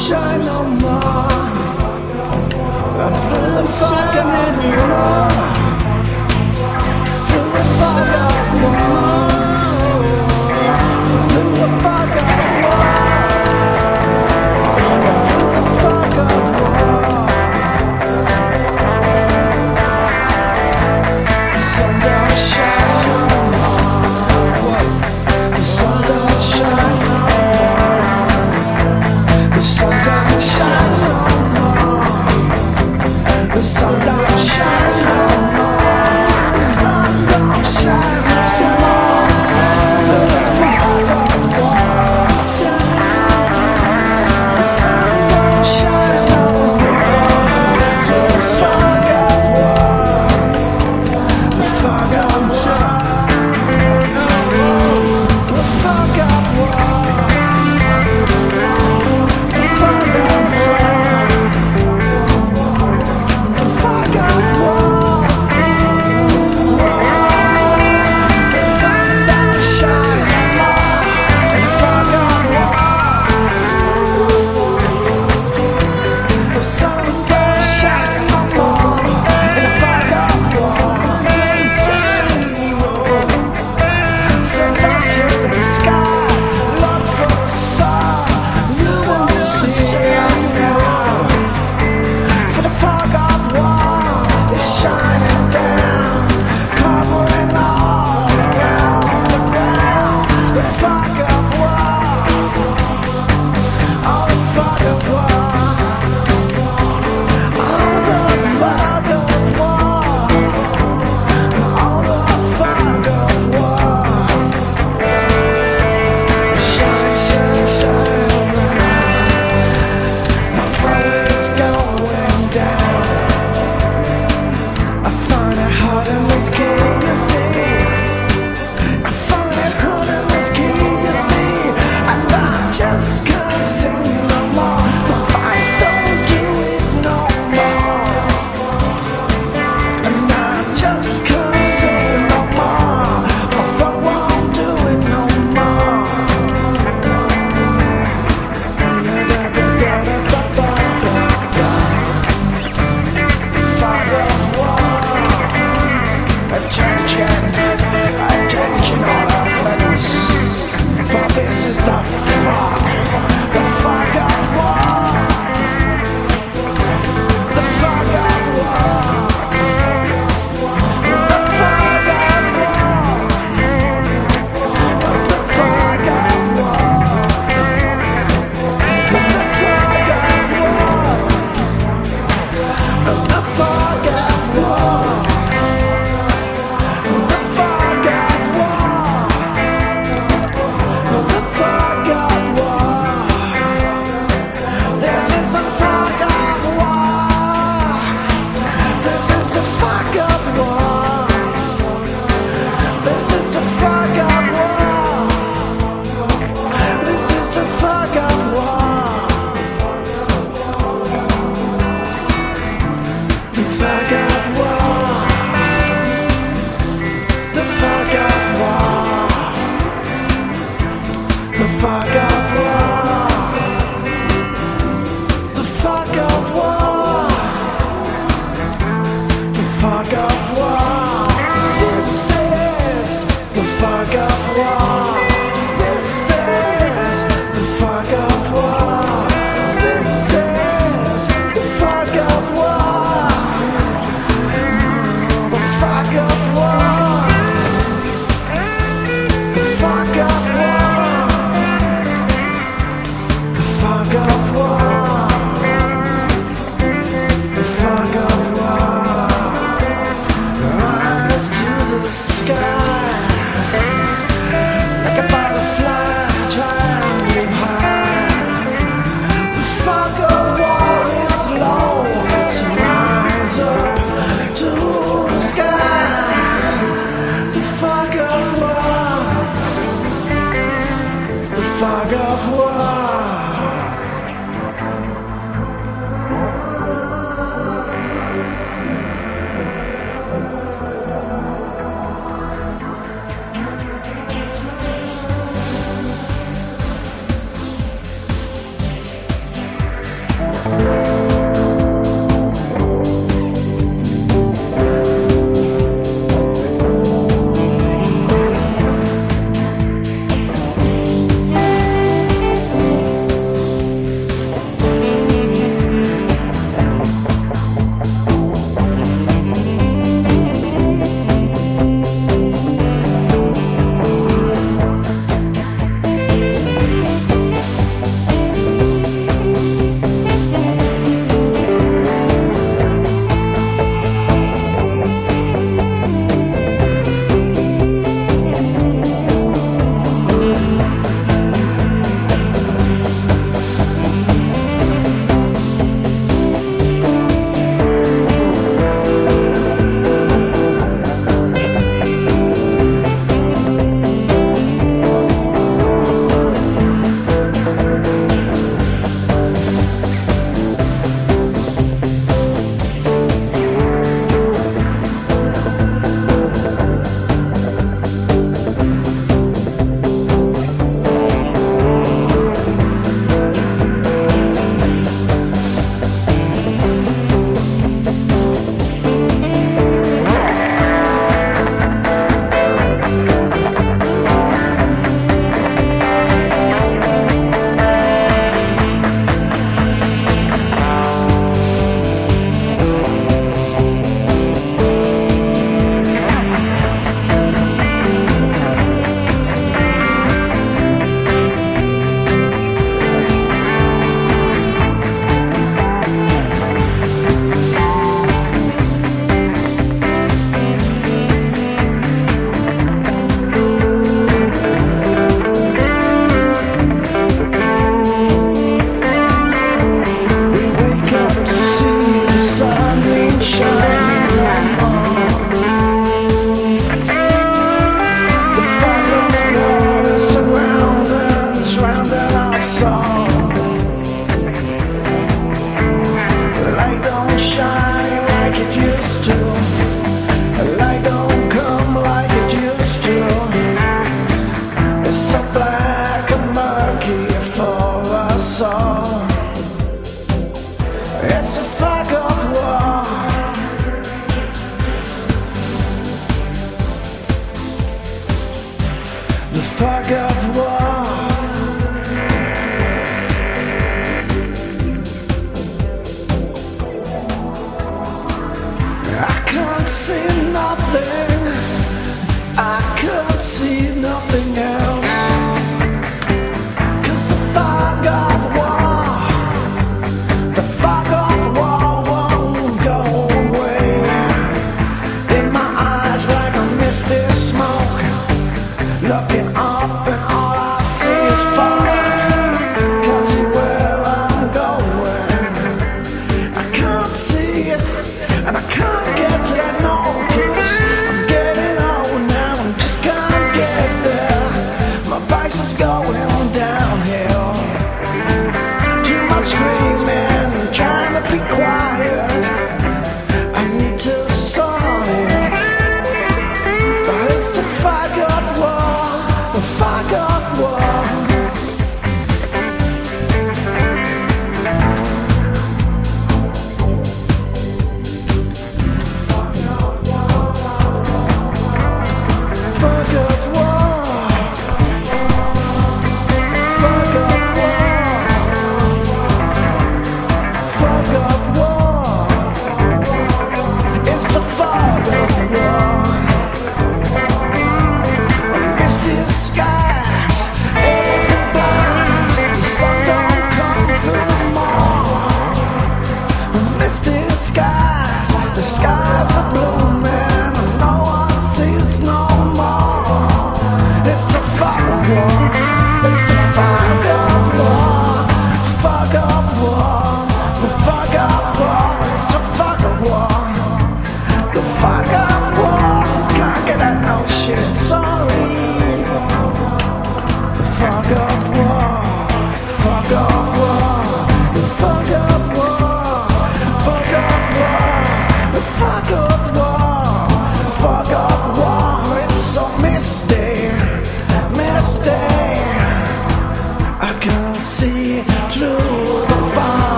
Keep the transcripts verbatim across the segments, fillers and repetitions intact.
shine no more. Through the fog of war, through the fog of war, through the fog of war, through the fog of war. The sun don't shine no more. The sun don't shine no more. The sun don't shine.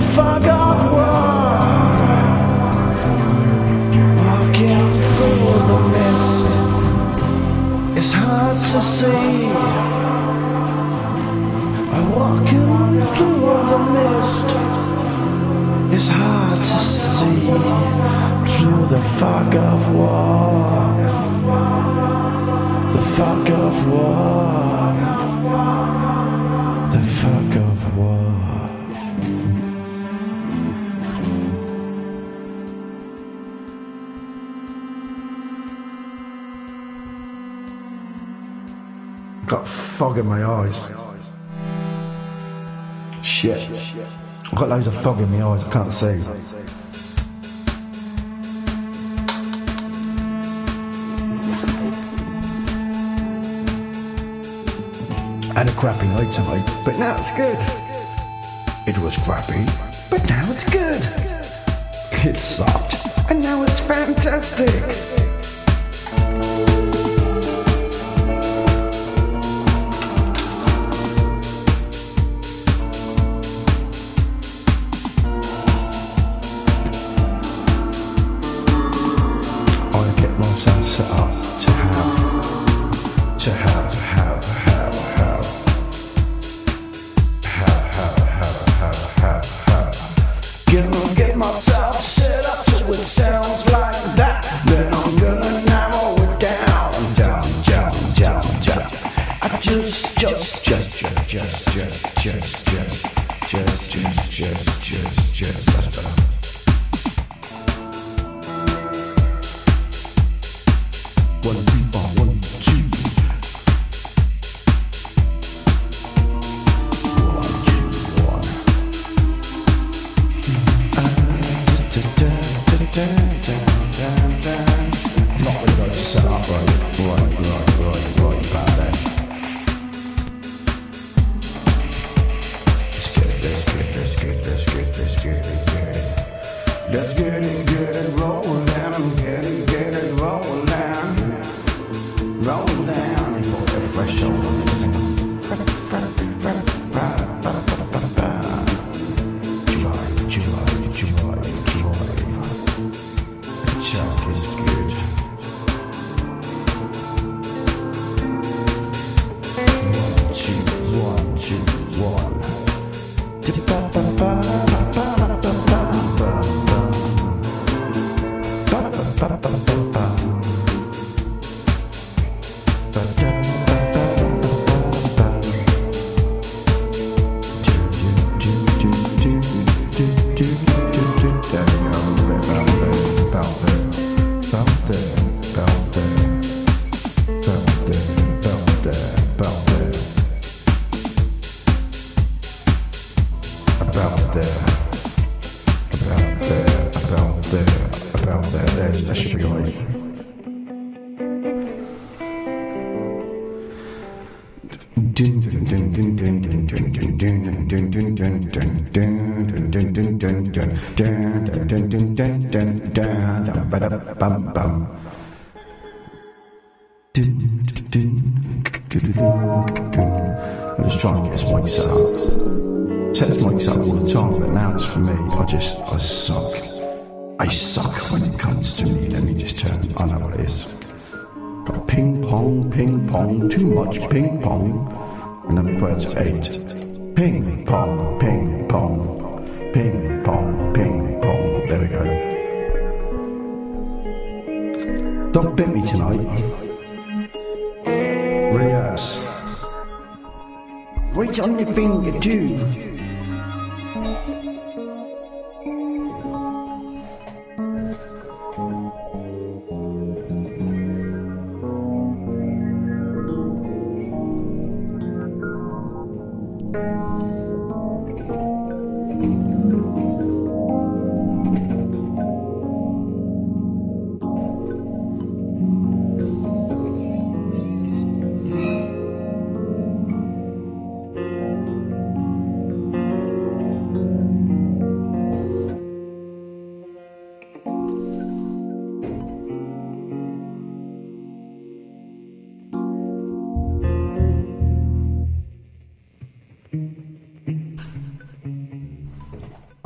fog of war. Walking through the mist, it's hard to see. Walking through the mist, it's hard to see. Through the fog of war, the fog of war, the fog of war. Got fog in my eyes. Shit. I've got loads of fog in my eyes, I can't see. I had a crappy night tonight, but now it's good. It was crappy, but now it's good. It sucked, and now it's fantastic. Myself set up to have, to have, have, have, have, have, have, have, have, have, have. Gonna get myself set up to it sounds like that. Then I'm gonna narrow it down, down, down, down, down. I just, just, just, just, just, just, just, just, just, just, just, just, just. That's better. One, two, one, two. One, two, one. Not really got it set up right, right, right, right, right about that. Let's get it, let's get it, let's get it, let's get it, let's get it, get it. Let's get it, get it, rolling down, get it, get it, rolling down. Roll down and put the fresh on this thing. Drive, drive, drive, drive. The chuck is good. One, two, one, two, one. About there, about there, about there, about there, there, that should be right. I just try and get this mic set up. Set this mic set up all the time, but now it's for me. I just, I suck. I suck when it comes to me. Let me just turn. I know what it is. Got ping pong, ping pong, too much ping pong. And then we put it to eight. Ping pong, ping pong, ping pong, ping pong. There we go. Don't bit me tonight. Rehearse. Right on your finger too.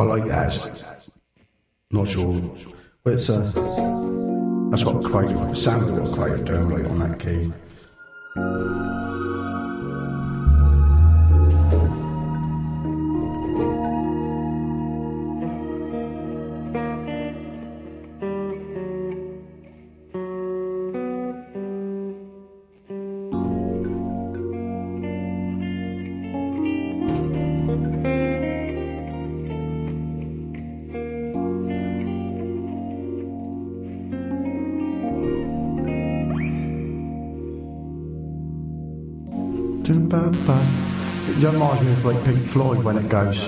I like that. Not sure. But it's, uh, that's what creative, sounds like what creative doing, like on that key. It reminds me of like Pink Floyd when it goes.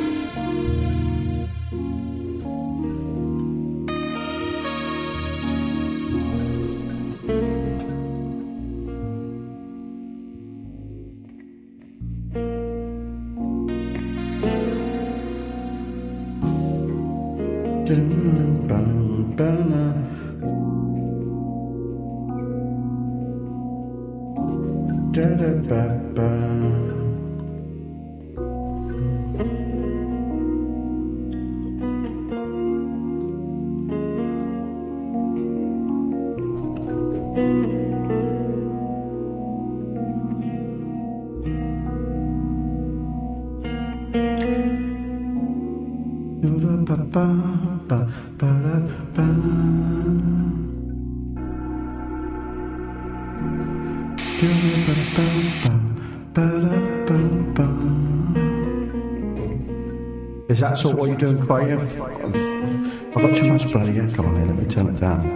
Is that sort of what you're doing creative? I've got too much bloody echo on here, let me turn it down.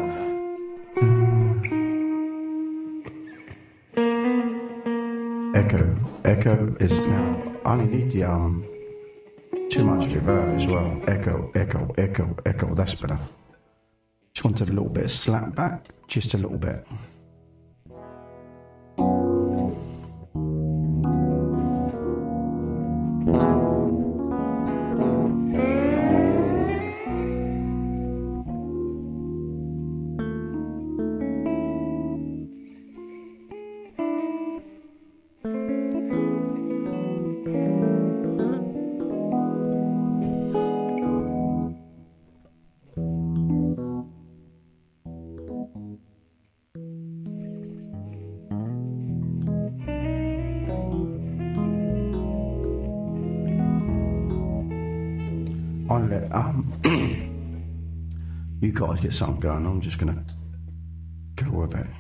Echo, echo is now, I only need the, um, too much reverb as well. Echo, echo, echo, echo, that's better. Just wanted a little bit of slap back, just a little bit. I'll let um, you guys get something going. I'm just gonna go with it.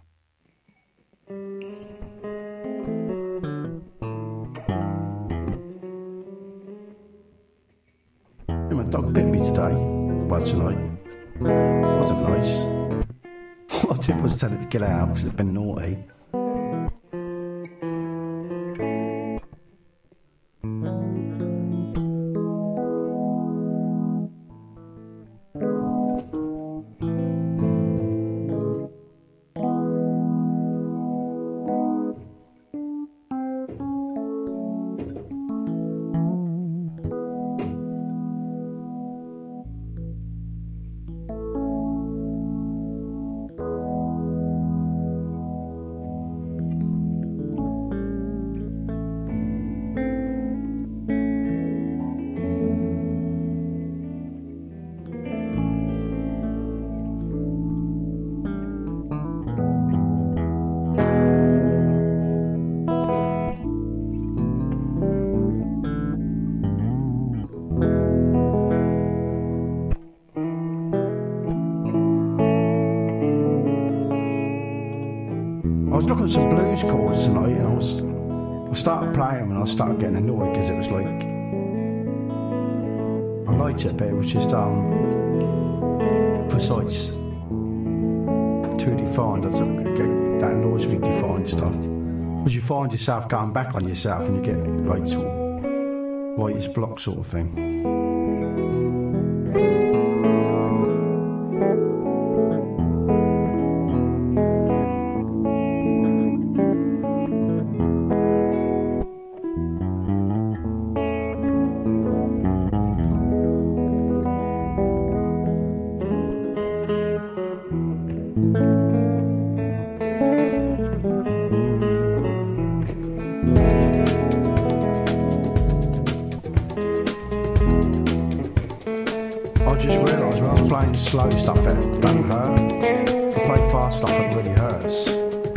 Yeah, my dog bit me today. Well, tonight. Wasn't nice. What I did was tell it to get out because it's been naughty. I was looking at some blues chords tonight and I was I started playing them and I started getting annoyed because it was like I liked it but it was just um precise, too defined. I don't get, that annoys me, defined stuff, because you find yourself going back on yourself and you get like sort of writer's block sort of thing. I just realised when I was playing slow stuff that don't hurt, I play fast stuff that really hurts.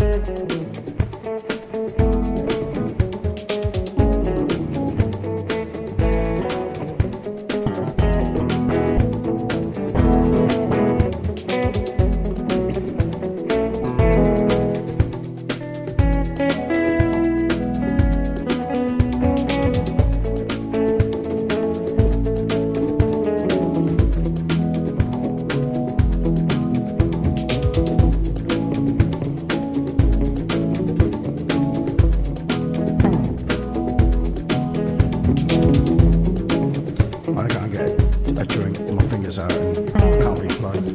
I can't get a drink, my fingers out and I can't be played.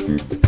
Thank